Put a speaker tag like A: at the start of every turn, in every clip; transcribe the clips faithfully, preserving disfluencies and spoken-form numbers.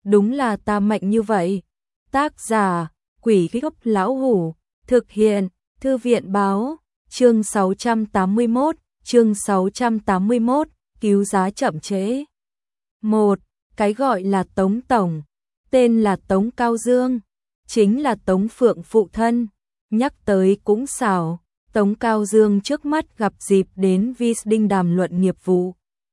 A: đúng là ta mạnh như vậy. Tác giả, Quỷ Gốc Lão Hủ, thực hiện, Thư viện báo, chương sáu trăm tám mươi mốt, chương sáu trăm tám mươi mốt, cứu giá chậm trễ. một. Cái gọi là Tống Tổng, tên là Tống Cao Dương, chính là Tống Phượng phụ thân, nhắc tới cũng xảo. Tống Cao Dương trước mắt gặp dịp đến Visding đàm luận nghiệp vụ.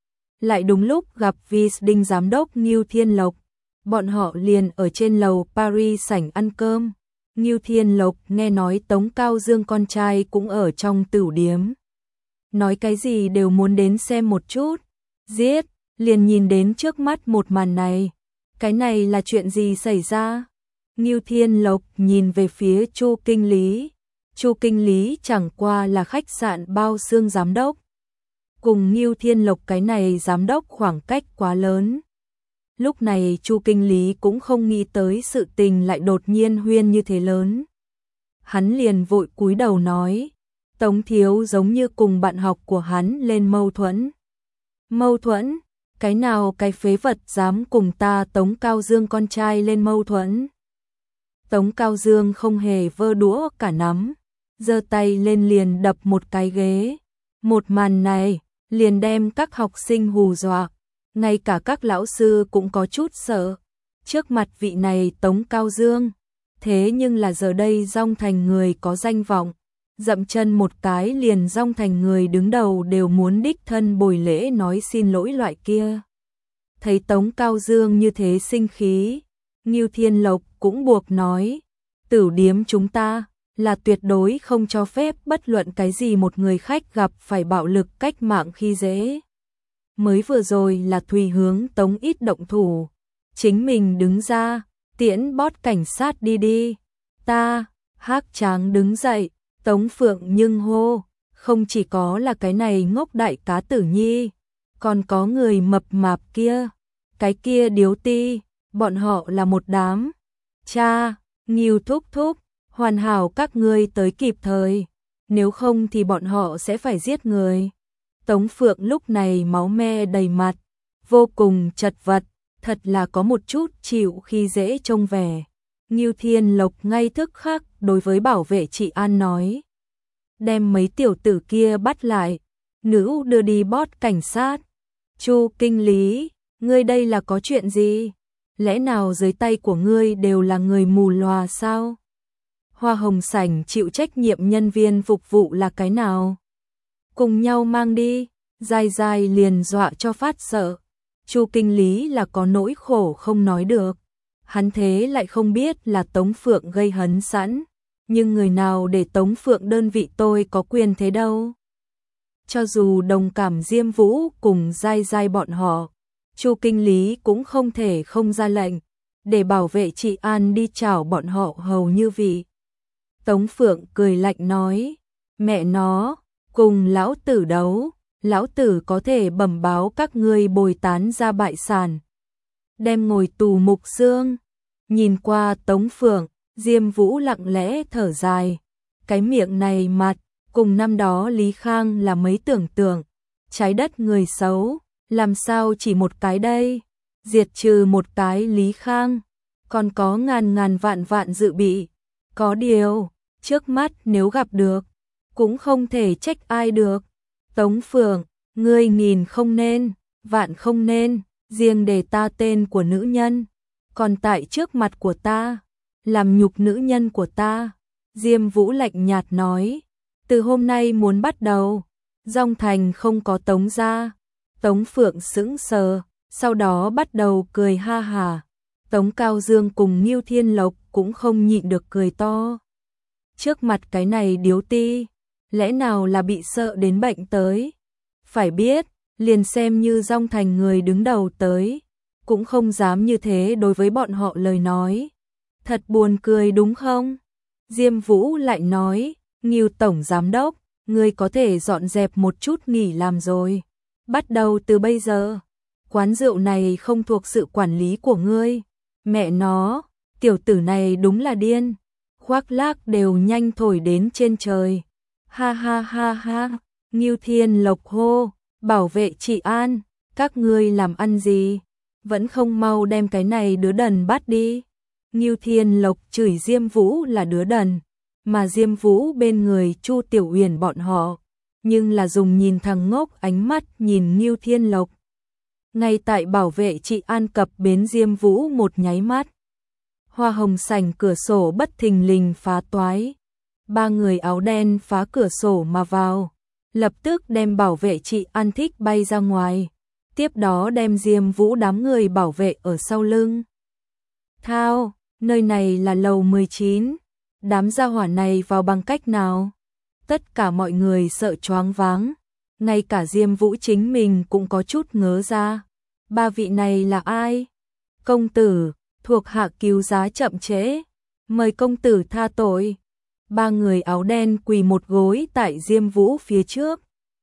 A: Lại đúng lúc gặp Visding giám đốc Ngưu Thiên Lộc, bọn họ liền ở trên lầu Paris sảnh ăn cơm. Ngưu Thiên Lộc nghe nói Tống Cao Dương con trai cũng ở trong tửu điếm. Nói cái gì đều muốn đến xem một chút. Giết, liền nhìn đến trước mắt một màn này. Cái này là chuyện gì xảy ra? Ngưu Thiên Lộc nhìn về phía Chu Kinh Lý. Chu Kinh Lý chẳng qua là khách sạn bao xương giám đốc. Cùng Ngưu Thiên Lộc cái này giám đốc khoảng cách quá lớn. Lúc này Chu Kinh Lý cũng không nghĩ tới sự tình lại đột nhiên huyên như thế lớn. Hắn liền vội cúi đầu nói, Tống thiếu giống như cùng bạn học của hắn lên mâu thuẫn. Mâu thuẫn? Cái nào cái phế vật dám cùng ta Tống Cao Dương con trai lên mâu thuẫn? Tống Cao Dương không hề vơ đũa cả nắm, giơ tay lên liền đập một cái ghế. Một màn này liền đem các học sinh hù dọa, ngay cả các lão sư cũng có chút sợ. Trước mặt vị này Tống Cao Dương, thế nhưng là giờ đây dong thành người có danh vọng, dậm chân một cái liền dong thành người đứng đầu đều muốn đích thân bồi lễ nói xin lỗi loại kia. Thấy Tống Cao Dương như thế sinh khí, Ngưu Thiên Lộc cũng buộc nói, tửu điếm chúng ta là tuyệt đối không cho phép bất luận cái gì một người khách gặp phải bạo lực cách mạng khi dễ. Mới vừa rồi là Thùy hướng Tống ít động thủ, chính mình đứng ra, tiễn bót cảnh sát đi đi. Ta, Hắc Tráng đứng dậy, Tống Phượng nhưng hô, không chỉ có là cái này ngốc đại cá tử nhi, còn có người mập mạp kia, cái kia điếu ti, bọn họ là một đám. Cha, Ngưu thúc thúc, hoàn hảo các ngươi tới kịp thời, nếu không thì bọn họ sẽ phải giết người. Tống Phượng lúc này máu me đầy mặt, vô cùng chật vật, thật là có một chút chịu khi dễ trông vẻ. Ngưu Thiên Lộc ngay tức khắc đối với bảo vệ trị an nói, đem mấy tiểu tử kia bắt lại, nữ đưa đi bót cảnh sát. Chu Kinh Lý, ngươi đây là có chuyện gì? Lẽ nào dưới tay của ngươi đều là người mù lòa sao? Hoa Hồng sảnh chịu trách nhiệm nhân viên phục vụ là cái nào? Cùng nhau mang đi. Dai Dai liền dọa cho phát sợ. Chu Kinh Lý là có nỗi khổ không nói được. Hắn thế lại không biết là Tống Phượng gây hấn sẵn, nhưng người nào để Tống Phượng đơn vị tôi có quyền thế đâu. Cho dù đồng cảm Diêm Vũ cùng Dai Dai bọn họ, Chu Kinh Lý cũng không thể không ra lệnh để bảo vệ trị an đi chảo bọn họ hầu như vị. Tống Phượng cười lạnh nói, mẹ nó, cùng lão tử đấu, lão tử có thể bẩm báo các ngươi bồi tán ra bại sản, đem ngồi tù mục xương. Nhìn qua Tống Phượng, Diêm Vũ lặng lẽ thở dài, cái miệng này mặt, cùng năm đó Lý Khang là mấy tưởng tượng, trái đất người xấu, làm sao chỉ một cái đây, diệt trừ một cái Lý Khang, còn có ngàn ngàn vạn vạn dự bị, có điều, trước mắt nếu gặp được, cũng không thể trách ai được. Tống Phượng, ngươi nghìn không nên, vạn không nên, riêng để ta tên của nữ nhân, còn tại trước mặt của ta, làm nhục nữ nhân của ta. Diêm Vũ lạnh nhạt nói, từ hôm nay muốn bắt đầu, dong thành không có Tống gia. Tống Phượng sững sờ, sau đó bắt đầu cười ha hả. Tống Cao Dương cùng Ngưu Thiên Lộc cũng không nhịn được cười to. Trước mặt cái này điếu ti, lẽ nào là bị sợ đến bệnh tới? Phải biết, liền xem như dong thành người đứng đầu tới, cũng không dám như thế đối với bọn họ lời nói. Thật buồn cười đúng không? Diêm Vũ lại nói, Ngưu Tổng Giám Đốc, ngươi có thể dọn dẹp một chút nghỉ làm rồi. Bắt đầu từ bây giờ, quán rượu này không thuộc sự quản lý của ngươi. Mẹ nó, tiểu tử này đúng là điên. Khoác lác đều nhanh thổi đến trên trời. Ha ha ha ha, Ngưu Thiên Lộc hô, bảo vệ trị an, các ngươi làm ăn gì? vẫn không mau đem cái này đứa đần bắt đi. Ngưu Thiên Lộc chửi Diêm Vũ là đứa đần, mà Diêm Vũ bên người Chu Tiểu Uyển bọn họ, nhưng là dùng nhìn thằng ngốc ánh mắt nhìn Ngưu Thiên Lộc. Ngay tại bảo vệ chị An cập bến Diêm Vũ một nháy mắt, hoa hồng sảnh cửa sổ bất thình lình phá toái. Ba người áo đen phá cửa sổ mà vào, lập tức đem bảo vệ chị An Thích bay ra ngoài, tiếp đó đem Diêm Vũ đám người bảo vệ ở sau lưng. Thao, nơi này là lầu mười chín, đám gia hỏa này vào bằng cách nào? Tất cả mọi người sợ choáng váng, ngay cả Diêm Vũ chính mình cũng có chút ngớ ra. Ba vị này là ai? Công tử, thuộc hạ cứu giá chậm trễ, mời công tử tha tội. Ba người áo đen quỳ một gối tại Diêm Vũ phía trước,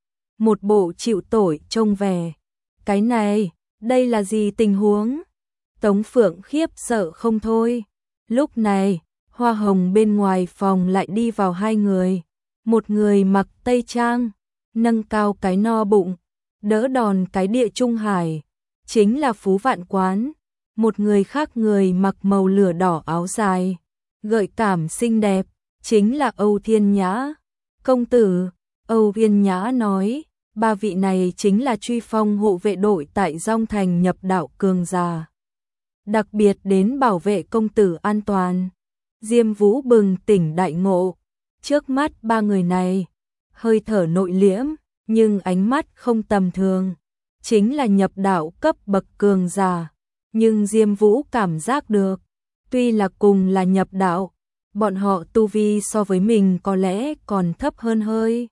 A: một bộ chịu tội trông vẻ. Cái này, đây là gì tình huống? Tống Phượng khiếp sợ không thôi. Lúc này, hoa hồng bên ngoài phòng lại đi vào hai người. Một người mặc tây trang, nâng cao cái no bụng, đỡ đòn cái địa trung hải, chính là Phú Vạn Quán. Một người khác người mặc màu lửa đỏ áo dài, gợi cảm xinh đẹp, chính là Âu Thiên Nhã. Công tử, Âu Thiên Nhã nói, ba vị này chính là truy phong hộ vệ đội tại Dong Thành nhập đạo cường giả, đặc biệt đến bảo vệ công tử an toàn. Diêm Vũ bừng tỉnh đại ngộ, trước mắt ba người này, hơi thở nội liễm, nhưng ánh mắt không tầm thường, chính là nhập đạo cấp bậc cường giả. Nhưng Diêm Vũ cảm giác được, tuy là cùng là nhập đạo, bọn họ tu vi so với mình có lẽ còn thấp hơn hơi.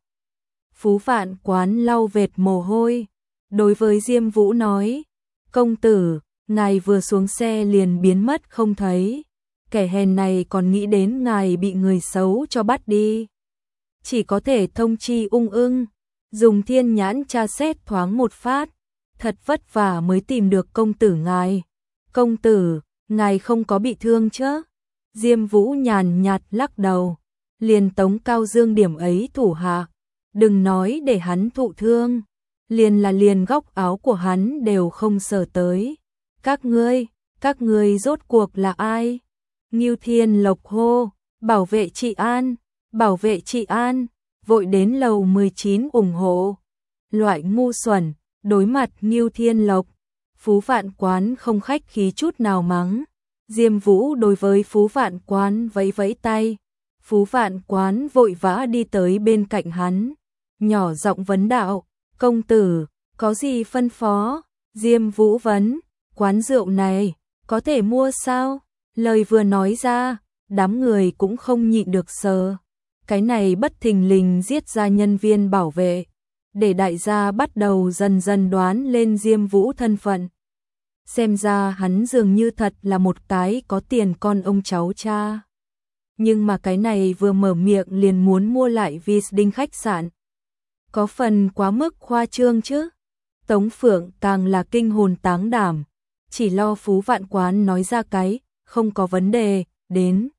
A: Phú Vạn Quán lau vệt mồ hôi, đối với Diêm Vũ nói, công tử, ngài vừa xuống xe liền biến mất không thấy, kẻ hèn này còn nghĩ đến ngài bị người xấu cho bắt đi. Chỉ có thể thông chi ung ưng, dùng thiên nhãn tra xét thoáng một phát, thật vất vả mới tìm được công tử ngài. Công tử, ngài không có bị thương chứ? Diêm Vũ nhàn nhạt lắc đầu, liền Tống Cao Dương điểm ấy thủ hạ, đừng nói để hắn thụ thương, liền là liền góc áo của hắn đều không sờ tới. Các ngươi, các ngươi rốt cuộc là ai? Ngưu Thiên Lộc hô, bảo vệ chị An, bảo vệ chị An, vội đến lầu mười chín ủng hộ. Loại ngu xuẩn, đối mặt Ngưu Thiên Lộc, Phú Vạn Quán không khách khí chút nào mắng. Diêm Vũ đối với Phú Vạn Quán vẫy vẫy tay, Phú Vạn Quán vội vã đi tới bên cạnh hắn, nhỏ giọng vấn đạo, công tử, có gì phân phó? Diêm Vũ vấn, quán rượu này, có thể mua sao? Lời vừa nói ra, đám người cũng không nhịn được sờ. Cái này bất thình lình giết ra nhân viên bảo vệ, để đại gia bắt đầu dần dần đoán lên Diêm Vũ thân phận. Xem ra hắn dường như thật là một cái có tiền con ông cháu cha. Nhưng mà cái này vừa mở miệng liền muốn mua lại Visding khách sạn, có phần quá mức khoa trương chứ. Tống Phượng càng là kinh hồn táng đảm, chỉ lo Phú Vạn Quán nói ra cái không có vấn đề, đến.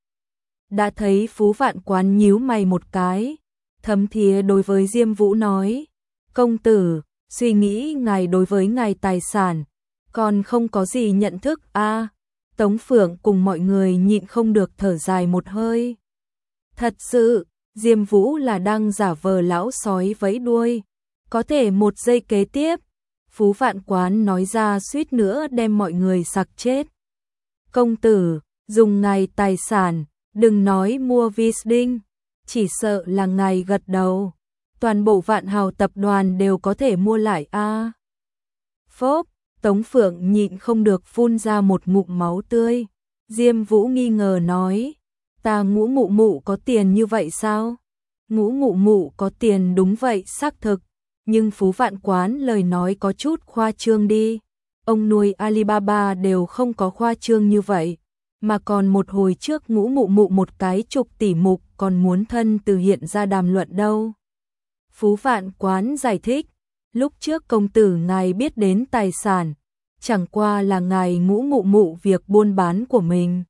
A: Đã thấy Phú Vạn Quán nhíu mày một cái, thấm thía đối với Diêm Vũ nói, công tử, suy nghĩ ngài đối với ngài tài sản, còn không có gì nhận thức a à? Tống Phượng cùng mọi người nhịn không được thở dài một hơi. Thật sự, Diêm Vũ là đang giả vờ lão sói vẫy đuôi, có thể một giây kế tiếp, Phú Vạn Quán nói ra suýt nữa đem mọi người sặc chết. Công tử, dùng ngài tài sản, đừng nói mua Visding, chỉ sợ là ngài gật đầu, toàn bộ Vạn Hào tập đoàn đều có thể mua lại a. À. Phốp, Tống Phượng nhịn không được phun ra một ngụm máu tươi. Diêm Vũ nghi ngờ nói, ta Ngũ mụ mụ có tiền như vậy sao? Ngũ mụ mụ có tiền đúng vậy xác thực, nhưng Phú Vạn Quán lời nói có chút khoa trương đi. Ông nuôi Alibaba đều không có khoa trương như vậy, mà còn một hồi trước Ngũ mụ mụ một cái chục tỷ mục còn muốn thân từ hiện ra đàm luận đâu. Phú Vạn Quán giải thích, lúc trước công tử ngài biết đến tài sản, chẳng qua là ngài Ngũ mụ mụ việc buôn bán của mình,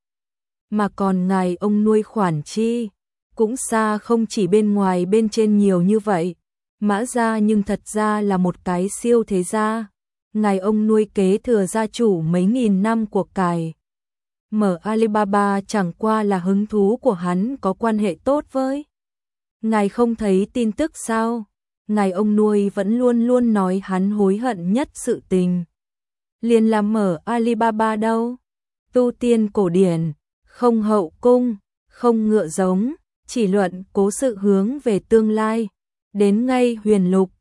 A: mà còn ngài ông nuôi khoản chi, cũng xa không chỉ bên ngoài bên trên nhiều như vậy. Mã gia nhưng thật ra là một cái siêu thế gia, Ngài ông nuôi kế thừa gia chủ mấy nghìn năm của cải. Mở Alibaba chẳng qua là hứng thú của hắn có quan hệ tốt với. Ngài không thấy tin tức sao? Ngài ông nuôi vẫn luôn luôn nói hắn hối hận nhất sự tình. Liền làm mở Alibaba đâu. Tu tiên cổ điển, không hậu cung, không ngựa giống, chỉ luận cố sự hướng về tương lai. Đến ngay huyền lục,